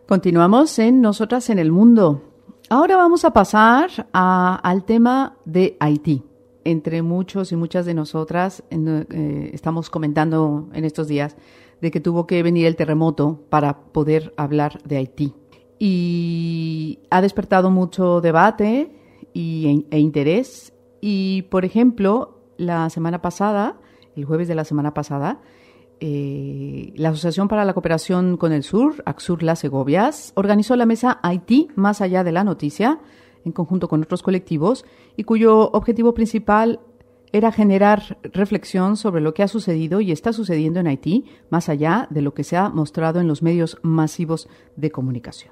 Continuamos en Nosotras en el Mundo. Ahora vamos a pasar al tema de Haití. Entre muchos y muchas de nosotras estamos comentando en estos días de que tuvo que venir el terremoto para poder hablar de Haití. Y ha despertado mucho debate e interés. Y, por ejemplo, la semana pasada, el jueves de la semana pasada, la Asociación para la Cooperación con el Sur, ACSUR Las Segovias, organizó la mesa Haití más allá de la noticia, en conjunto con otros colectivos, y cuyo objetivo principal era generar reflexión sobre lo que ha sucedido y está sucediendo en Haití, más allá de lo que se ha mostrado en los medios masivos de comunicación.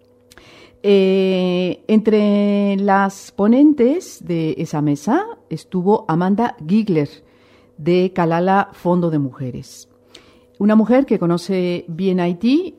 Entre las ponentes de esa mesa estuvo Amanda Gigler, de Kalala Fondo de Mujeres. Una mujer que conoce bien Haití,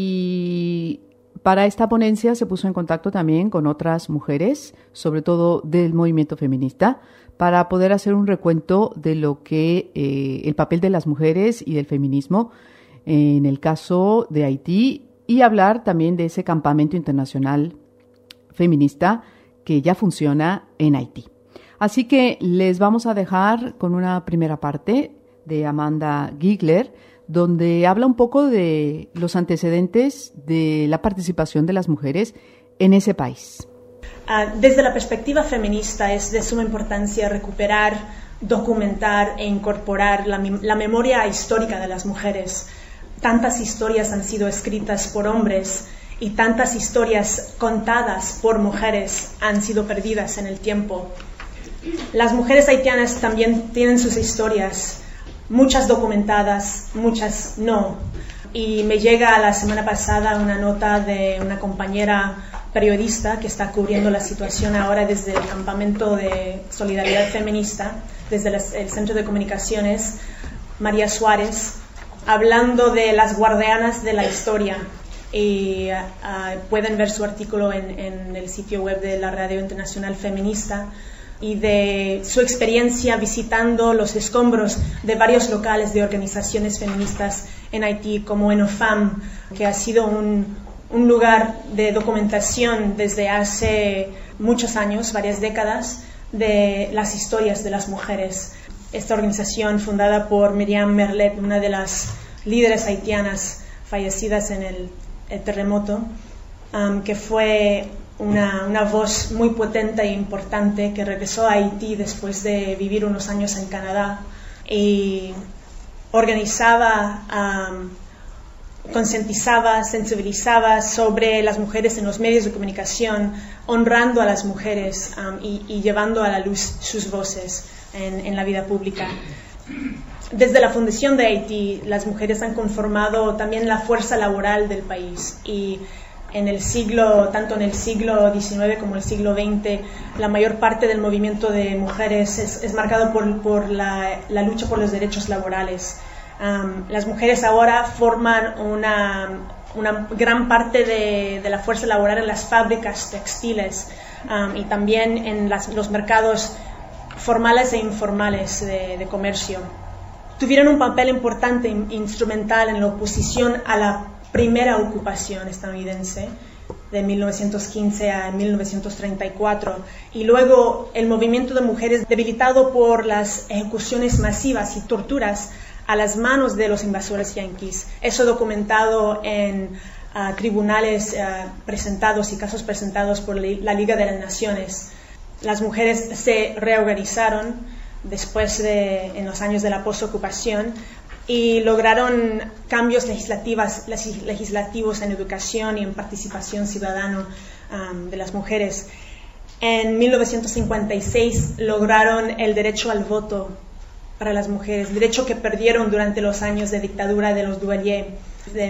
y para esta ponencia se puso en contacto también con otras mujeres, sobre todo del movimiento feminista, para poder hacer un recuento de lo que el papel de las mujeres y del feminismo en el caso de Haití, y hablar también de ese campamento internacional feminista que ya funciona en Haití. Así que les vamos a dejar con una primera parte de Amanda Gigler, donde habla un poco de los antecedentes de la participación de las mujeres en ese país. Desde la perspectiva feminista es de suma importancia recuperar, documentar e incorporar la memoria histórica de las mujeres. Tantas historias han sido escritas por hombres y tantas historias contadas por mujeres han sido perdidas en el tiempo. Las mujeres haitianas también tienen sus historias, muchas documentadas, muchas no. Y me llega la semana pasada una nota de una compañera periodista que está cubriendo la situación ahora desde el campamento de solidaridad feminista, desde el Centro de Comunicaciones, María Suárez, hablando de las guardianas de la historia. Y pueden ver su artículo en el sitio web de la Radio Internacional Feminista, y de su experiencia visitando los escombros de varios locales de organizaciones feministas en Haití, como Enofam, que ha sido un lugar de documentación desde hace muchos años, varias décadas, de las historias de las mujeres. Esta organización, fundada por Miriam Merlet, una de las líderes haitianas fallecidas en el terremoto, que fue una voz muy potente e importante, que regresó a Haití después de vivir unos años en Canadá, y organizaba, concientizaba, sensibilizaba sobre las mujeres en los medios de comunicación, honrando a las mujeres y llevando a la luz sus voces en la vida pública. Desde la fundación de Haití, las mujeres han conformado también la fuerza laboral del país, y tanto en el siglo XIX como en el siglo XX, la mayor parte del movimiento de mujeres es marcado por la lucha por los derechos laborales. Las mujeres ahora forman una gran parte de la fuerza laboral en las fábricas textiles, y también en los mercados formales e informales de comercio. Tuvieron un papel importante, instrumental, en la oposición a la primera ocupación estadounidense de 1915 a 1934, y luego el movimiento de mujeres debilitado por las ejecuciones masivas y torturas a las manos de los invasores yanquis. Eso documentado en tribunales presentados y casos presentados por la Liga de las Naciones. Las mujeres se reorganizaron después en los años de la postocupación, y lograron cambios legislativos en educación y en participación ciudadana de las mujeres. En 1956 lograron el derecho al voto para las mujeres, derecho que perdieron durante los años de dictadura de los Duvalier, de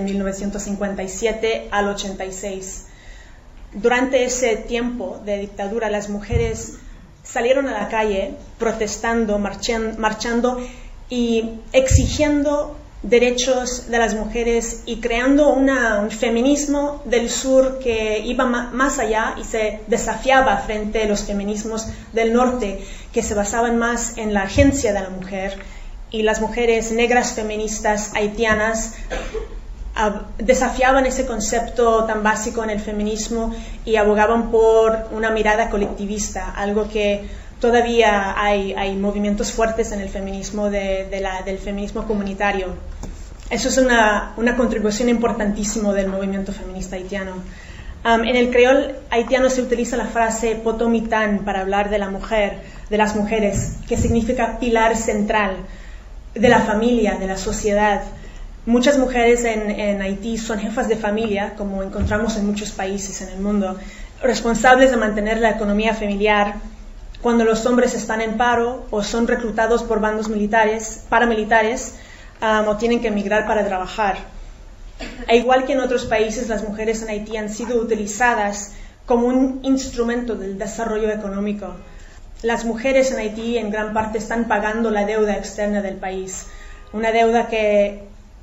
1957 al 86. Durante ese tiempo de dictadura, las mujeres salieron a la calle protestando, marchando y exigiendo derechos de las mujeres, y creando un feminismo del sur que iba más allá y se desafiaba frente a los feminismos del norte, que se basaban más en la agencia de la mujer. Y las mujeres negras feministas haitianas desafiaban ese concepto tan básico en el feminismo y abogaban por una mirada colectivista, algo que todavía hay movimientos fuertes en el feminismo del feminismo comunitario. Eso es una contribución importantísima del movimiento feminista haitiano. En el creol haitiano se utiliza la frase potomitán para hablar de la mujer, de las mujeres, que significa pilar central de la familia, de la sociedad. Muchas mujeres en Haití son jefas de familia, como encontramos en muchos países en el mundo, responsables de mantener la economía familiar cuando los hombres están en paro o son reclutados por bandos paramilitares o tienen que emigrar para trabajar. E igual que en otros países, las mujeres en Haití han sido utilizadas como un instrumento del desarrollo económico. Las mujeres en Haití en gran parte están pagando la deuda externa del país, una deuda que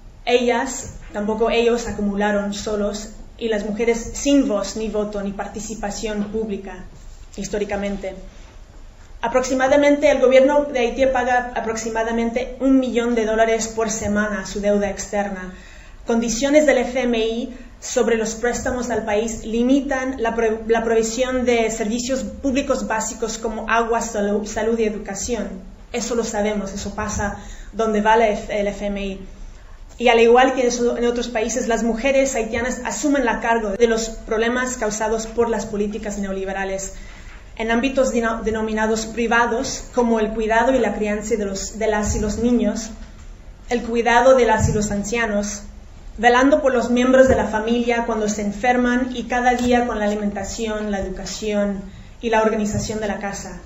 tampoco ellos acumularon solos, y las mujeres sin voz, ni voto, ni participación pública, históricamente. Aproximadamente, el gobierno de Haití paga aproximadamente $1 millón por semana a su deuda externa. Condiciones del FMI sobre los préstamos al país limitan la provisión de servicios públicos básicos como agua, salud y educación. Eso lo sabemos, eso pasa donde va el FMI. Y al igual que en otros países, las mujeres haitianas asumen la carga de los problemas causados por las políticas neoliberales en ámbitos denominados privados, como el cuidado y la crianza de las y los niños, el cuidado de las y los ancianos, velando por los miembros de la familia cuando se enferman y cada día con la alimentación, la educación y la organización de la casa.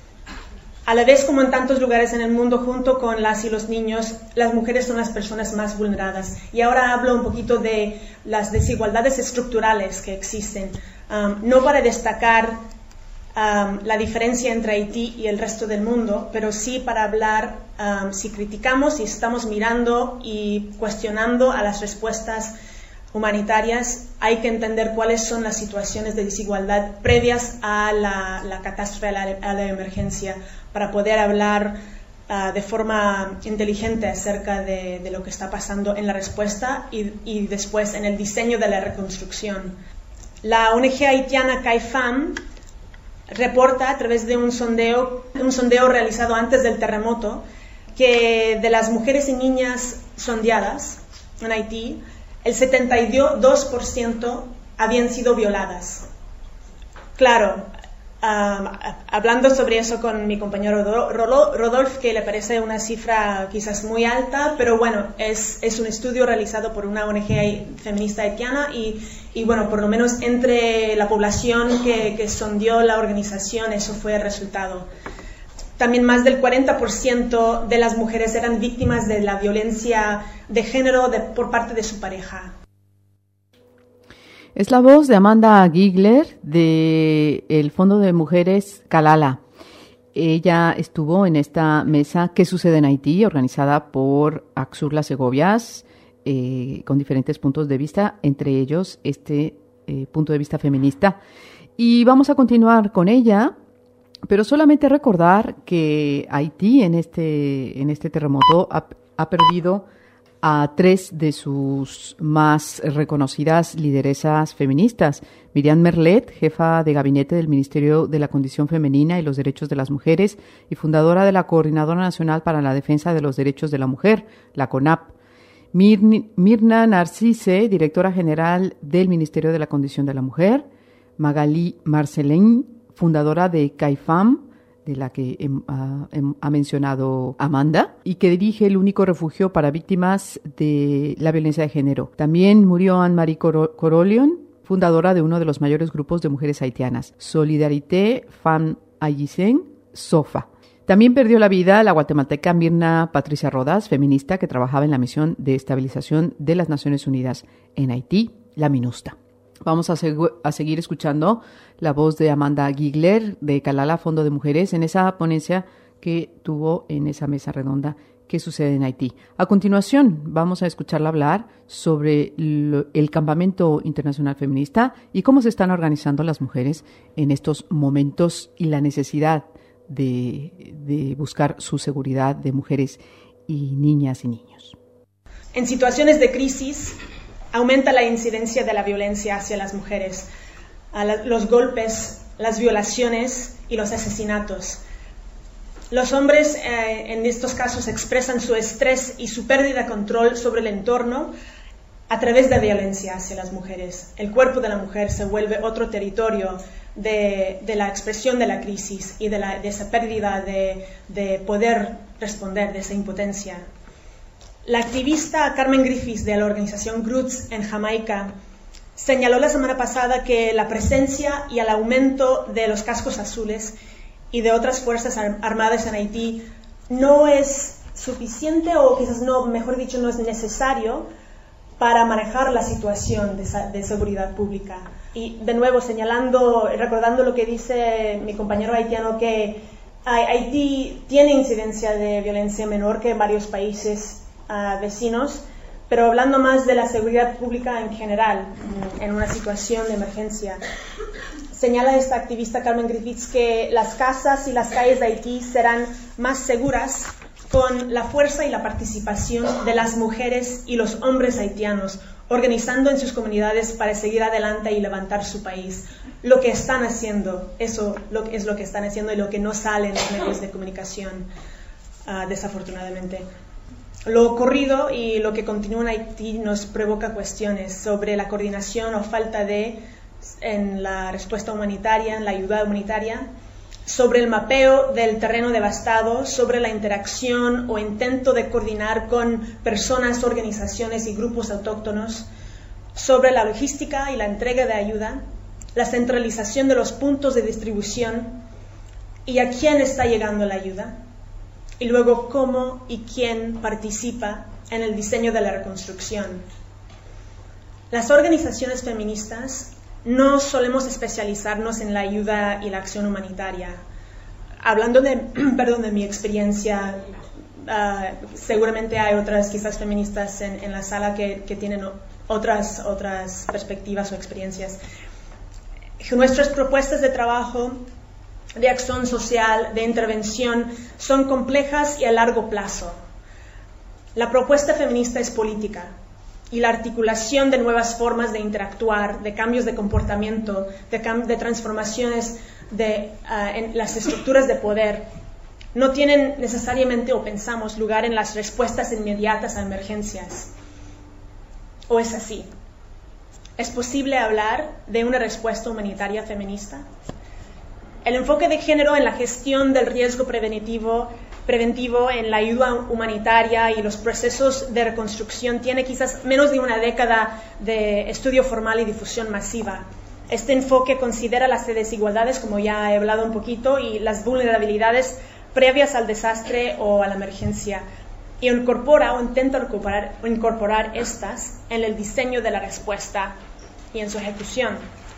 A la vez, como en tantos lugares en el mundo, junto con las y los niños, las mujeres son las personas más vulneradas. Y ahora hablo un poquito de las desigualdades estructurales que existen, no para destacar la diferencia entre Haití y el resto del mundo, pero sí para hablar, si criticamos y estamos mirando y cuestionando a las respuestas humanitarias, hay que entender cuáles son las situaciones de desigualdad previas a la catástrofe, a la emergencia, para poder hablar de forma inteligente acerca de lo que está pasando en la respuesta y después en el diseño de la reconstrucción. La ONG haitiana CAIFAM reporta a través de un sondeo realizado antes del terremoto, que de las mujeres y niñas sondeadas en Haití, el 72% habían sido violadas. Claro, hablando sobre eso con mi compañero Rodolfo, que le parece una cifra quizás muy alta, pero bueno, es un estudio realizado por una ONG feminista haitiana y bueno, por lo menos entre la población que sondeó la organización, eso fue el resultado. También más del 40% de las mujeres eran víctimas de la violencia de género por parte de su pareja. Es la voz de Amanda Gigler del Fondo de Mujeres Kalala. Ella estuvo en esta mesa ¿Qué sucede en Haití?, organizada por Axur Las Segovias, con diferentes puntos de vista, entre ellos este punto de vista feminista. Y vamos a continuar con ella, pero solamente recordar que Haití en este terremoto ha perdido a 3 de sus más reconocidas lideresas feministas. Miriam Merlet, jefa de gabinete del Ministerio de la Condición Femenina y los Derechos de las Mujeres y fundadora de la Coordinadora Nacional para la Defensa de los Derechos de la Mujer, la CONAP. Mirna Narcisse, directora general del Ministerio de la Condición de la Mujer. Magali Marcelin, fundadora de CAIFAM, de la que ha mencionado Amanda, y que dirige el único refugio para víctimas de la violencia de género. También murió Anne-Marie Corolion, fundadora de uno de los mayores grupos de mujeres haitianas, Solidarité Femmes Haïtiennes, SOFA. También perdió la vida la guatemalteca Mirna Patricia Rodas, feminista que trabajaba en la misión de estabilización de las Naciones Unidas en Haití, la MINUSTA. Vamos a seguir escuchando la voz de Amanda Gigler de Kalala, Fondo de Mujeres, en esa ponencia que tuvo en esa mesa redonda ¿Qué sucede en Haití? A continuación, vamos a escucharla hablar sobre el Campamento Internacional Feminista y cómo se están organizando las mujeres en estos momentos y la necesidad de buscar su seguridad de mujeres y niñas y niños. En situaciones de crisis, aumenta la incidencia de la violencia hacia las mujeres, los golpes, las violaciones y los asesinatos. Los hombres en estos casos expresan su estrés y su pérdida de control sobre el entorno a través de violencia hacia las mujeres. El cuerpo de la mujer se vuelve otro territorio de la expresión de la crisis y de esa pérdida de poder responder, de esa impotencia. La activista Carmen Griffiths de la organización Roots en Jamaica señaló la semana pasada que la presencia y el aumento de los cascos azules y de otras fuerzas armadas en Haití no es suficiente, o quizás no, mejor dicho, no es necesario para manejar la situación de seguridad pública. Y de nuevo recordando lo que dice mi compañero haitiano, que Haití tiene incidencia de violencia menor que varios países vecinos, pero hablando más de la seguridad pública en general, en una situación de emergencia. Señala esta activista Carmen Griffiths que las casas y las calles de Haití serán más seguras con la fuerza y la participación de las mujeres y los hombres haitianos, organizando en sus comunidades para seguir adelante y levantar su país. Lo que están haciendo, eso es lo que están haciendo y lo que no sale en los medios de comunicación, desafortunadamente. Lo ocurrido y lo que continúa en Haití nos provoca cuestiones sobre la coordinación o falta en la respuesta humanitaria, en la ayuda humanitaria, sobre el mapeo del terreno devastado, sobre la interacción o intento de coordinar con personas, organizaciones y grupos autóctonos, sobre la logística y la entrega de ayuda, la centralización de los puntos de distribución y a quién está llegando la ayuda, y luego cómo y quién participa en el diseño de la reconstrucción. Las organizaciones feministas no solemos especializarnos en la ayuda y la acción humanitaria. Hablando de mi experiencia, seguramente hay otras quizás feministas en la sala que tienen otras perspectivas o experiencias. Nuestras propuestas de trabajo, de acción social, de intervención, son complejas y a largo plazo. La propuesta feminista es política, y la articulación de nuevas formas de interactuar, de cambios de comportamiento, de transformaciones en las estructuras de poder, no tienen necesariamente, o pensamos, lugar en las respuestas inmediatas a emergencias. ¿O es así? ¿Es posible hablar de una respuesta humanitaria feminista? El enfoque de género en la gestión del riesgo preventivo en la ayuda humanitaria y los procesos de reconstrucción tiene quizás menos de una década de estudio formal y difusión masiva. Este enfoque considera las desigualdades, como ya he hablado un poquito, y las vulnerabilidades previas al desastre o a la emergencia, y incorpora o intenta incorporar estas en el diseño de la respuesta y en su ejecución.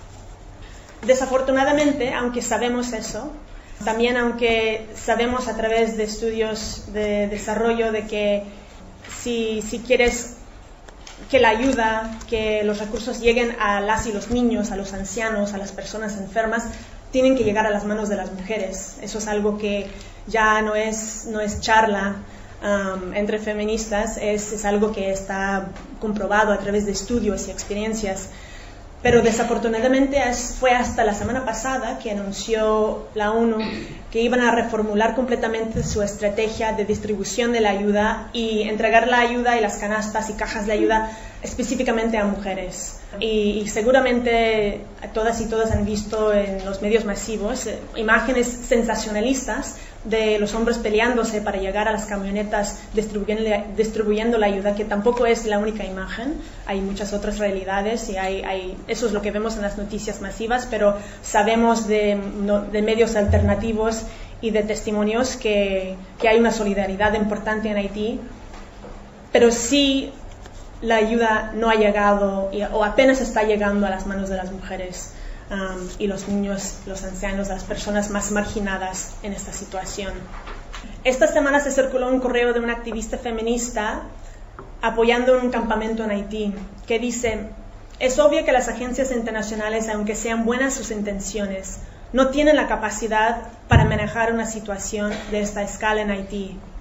Desafortunadamente, aunque sabemos eso, también aunque sabemos a través de estudios de desarrollo de que si quieres que la ayuda, que los recursos lleguen a las y los niños, a los ancianos, a las personas enfermas, tienen que llegar a las manos de las mujeres. Eso es algo que ya no es charla entre feministas, es algo que está comprobado a través de estudios y experiencias. Pero desafortunadamente fue hasta la semana pasada que anunció la ONU que iban a reformular completamente su estrategia de distribución de la ayuda y entregar la ayuda y las canastas y cajas de ayuda específicamente a mujeres. Y seguramente todas y todos han visto en los medios masivos imágenes sensacionalistas de los hombres peleándose para llegar a las camionetas distribuyendo la ayuda, que tampoco es la única imagen. Hay muchas otras realidades y eso es lo que vemos en las noticias masivas, pero sabemos de medios alternativos y de testimonios que hay una solidaridad importante en Haití, pero sí la ayuda no ha llegado o apenas está llegando a las manos de las mujeres y los niños, los ancianos, las personas más marginadas en esta situación. Esta semana se circuló un correo de una activista feminista apoyando un campamento en Haití que dice: es obvio que las agencias internacionales, aunque sean buenas sus intenciones, no tienen la capacidad para manejar una situación de esta escala en Haití.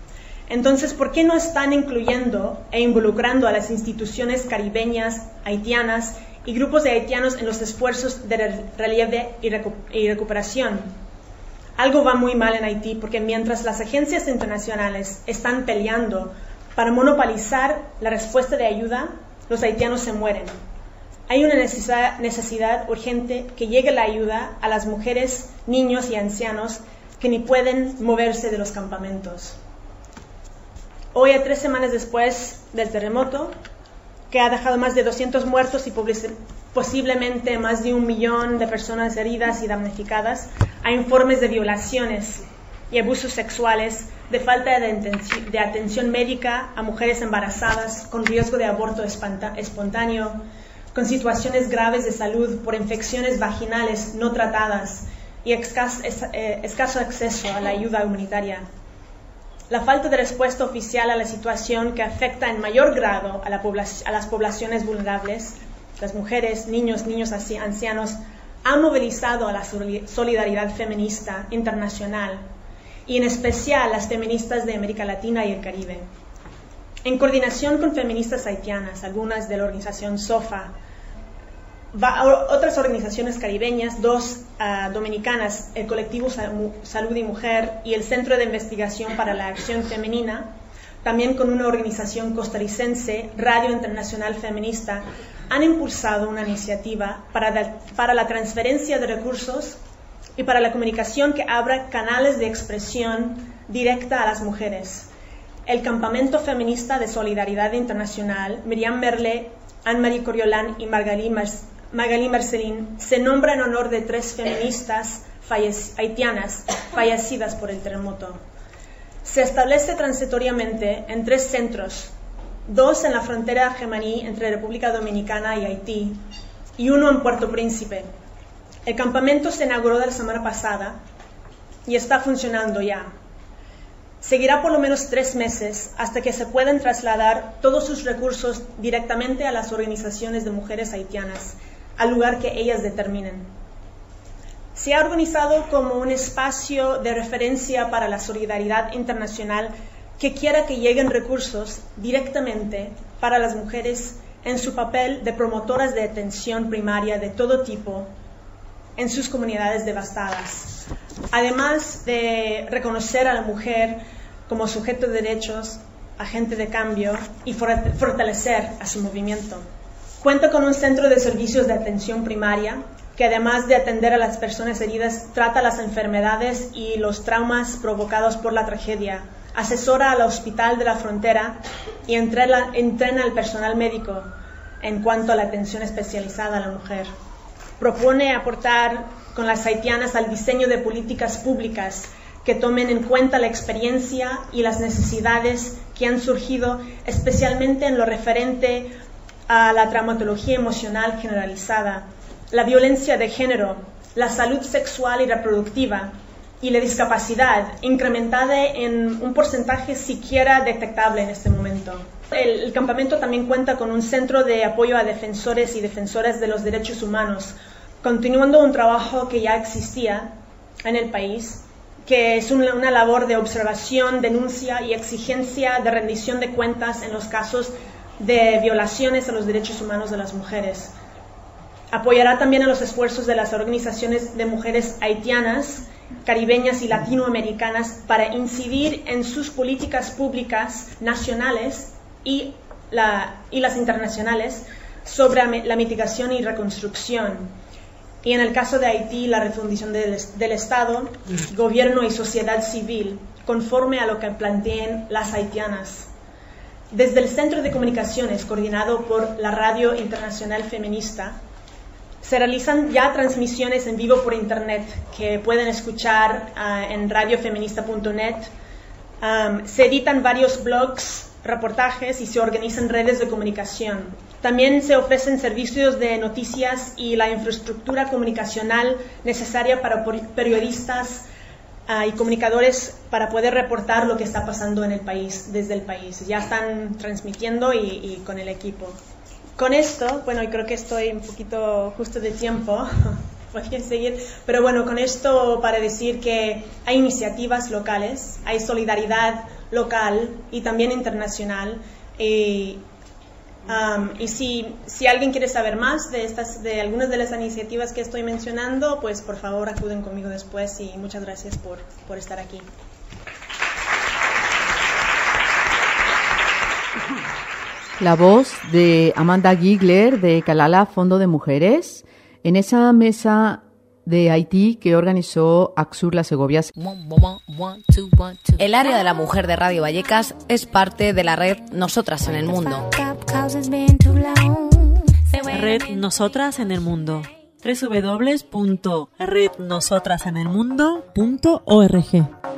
Entonces, ¿por qué no están incluyendo e involucrando a las instituciones caribeñas, haitianas y grupos de haitianos en los esfuerzos de relieve y recuperación? Algo va muy mal en Haití porque mientras las agencias internacionales están peleando para monopolizar la respuesta de ayuda, los haitianos se mueren. Hay una necesidad urgente que llegue la ayuda a las mujeres, niños y ancianos que ni pueden moverse de los campamentos. Hoy, a 3 semanas después del terremoto, que ha dejado más de 200 muertos y posiblemente más de 1 millón de personas heridas y damnificadas, hay informes de violaciones y abusos sexuales, de falta de atención médica a mujeres embarazadas con riesgo de aborto espontáneo, con situaciones graves de salud por infecciones vaginales no tratadas y escaso acceso a la ayuda humanitaria. La falta de respuesta oficial a la situación que afecta en mayor grado a las poblaciones vulnerables, las mujeres, niños, ancianos, ha movilizado a la solidaridad feminista internacional y en especial las feministas de América Latina y el Caribe. En coordinación con feministas haitianas, algunas de la organización SOFA, otras organizaciones caribeñas, 2 dominicanas, el colectivo Salud y Mujer y el Centro de Investigación para la Acción Femenina, también con una organización costarricense, Radio Internacional Feminista, han impulsado una iniciativa para la transferencia de recursos y para la comunicación que abra canales de expresión directa a las mujeres. El Campamento Feminista de Solidaridad Internacional, Miriam Merle, Anne-Marie Coriolán y Magali Marcelín se nombra en honor de 3 feministas haitianas fallecidas por el terremoto. Se establece transitoriamente en 3 centros, 2 en la frontera jemaní entre República Dominicana y Haití y 1 en Puerto Príncipe. El campamento se inauguró la semana pasada y está funcionando ya. Seguirá por lo menos 3 meses hasta que se puedan trasladar todos sus recursos directamente a las organizaciones de mujeres haitianas, al lugar que ellas determinen. Se ha organizado como un espacio de referencia para la solidaridad internacional que quiera que lleguen recursos directamente para las mujeres en su papel de promotoras de atención primaria de todo tipo en sus comunidades devastadas, además de reconocer a la mujer como sujeto de derechos, agente de cambio y fortalecer a su movimiento. Cuenta con un centro de servicios de atención primaria que, además de atender a las personas heridas, trata las enfermedades y los traumas provocados por la tragedia, asesora al Hospital de la Frontera y entrena al personal médico en cuanto a la atención especializada a la mujer. Propone aportar con las haitianas al diseño de políticas públicas que tomen en cuenta la experiencia y las necesidades que han surgido, especialmente en lo referente a la traumatología emocional generalizada, la violencia de género, la salud sexual y reproductiva y la discapacidad, incrementada en un porcentaje siquiera detectable en este momento. El campamento también cuenta con un centro de apoyo a defensores y defensoras de los derechos humanos, continuando un trabajo que ya existía en el país, que es una labor de observación, denuncia y exigencia de rendición de cuentas en los casos de violaciones a los derechos humanos de las mujeres. Apoyará también a los esfuerzos de las organizaciones de mujeres haitianas, caribeñas y latinoamericanas para incidir en sus políticas públicas nacionales y las internacionales sobre la mitigación y reconstrucción. Y en el caso de Haití, la refundición del Estado, gobierno y sociedad civil, conforme a lo que planteen las haitianas. Desde el Centro de Comunicaciones, coordinado por la Radio Internacional Feminista, se realizan ya transmisiones en vivo por Internet que pueden escuchar en radiofeminista.net. Se editan varios blogs, reportajes y se organizan redes de comunicación. También se ofrecen servicios de noticias y la infraestructura comunicacional necesaria para periodistas y comunicadores para poder reportar lo que está pasando en el país, desde el país. Ya están transmitiendo y con el equipo. Con esto, bueno, y creo que estoy un poquito justo de tiempo, podría seguir, pero bueno, con esto para decir que hay iniciativas locales, hay solidaridad local y también internacional. Y si alguien quiere saber más de algunas de las iniciativas que estoy mencionando, pues por favor acuden conmigo después, y muchas gracias por estar aquí. La voz de Amanda Gigler de Kalala Fondo de Mujeres en esa mesa de Haití que organizó Axur Las Segovias. El área de la mujer de Radio Vallecas es parte de la red Nosotras en el Mundo. Red Nosotras en el Mundo. www.rednosotrasenelmundo.org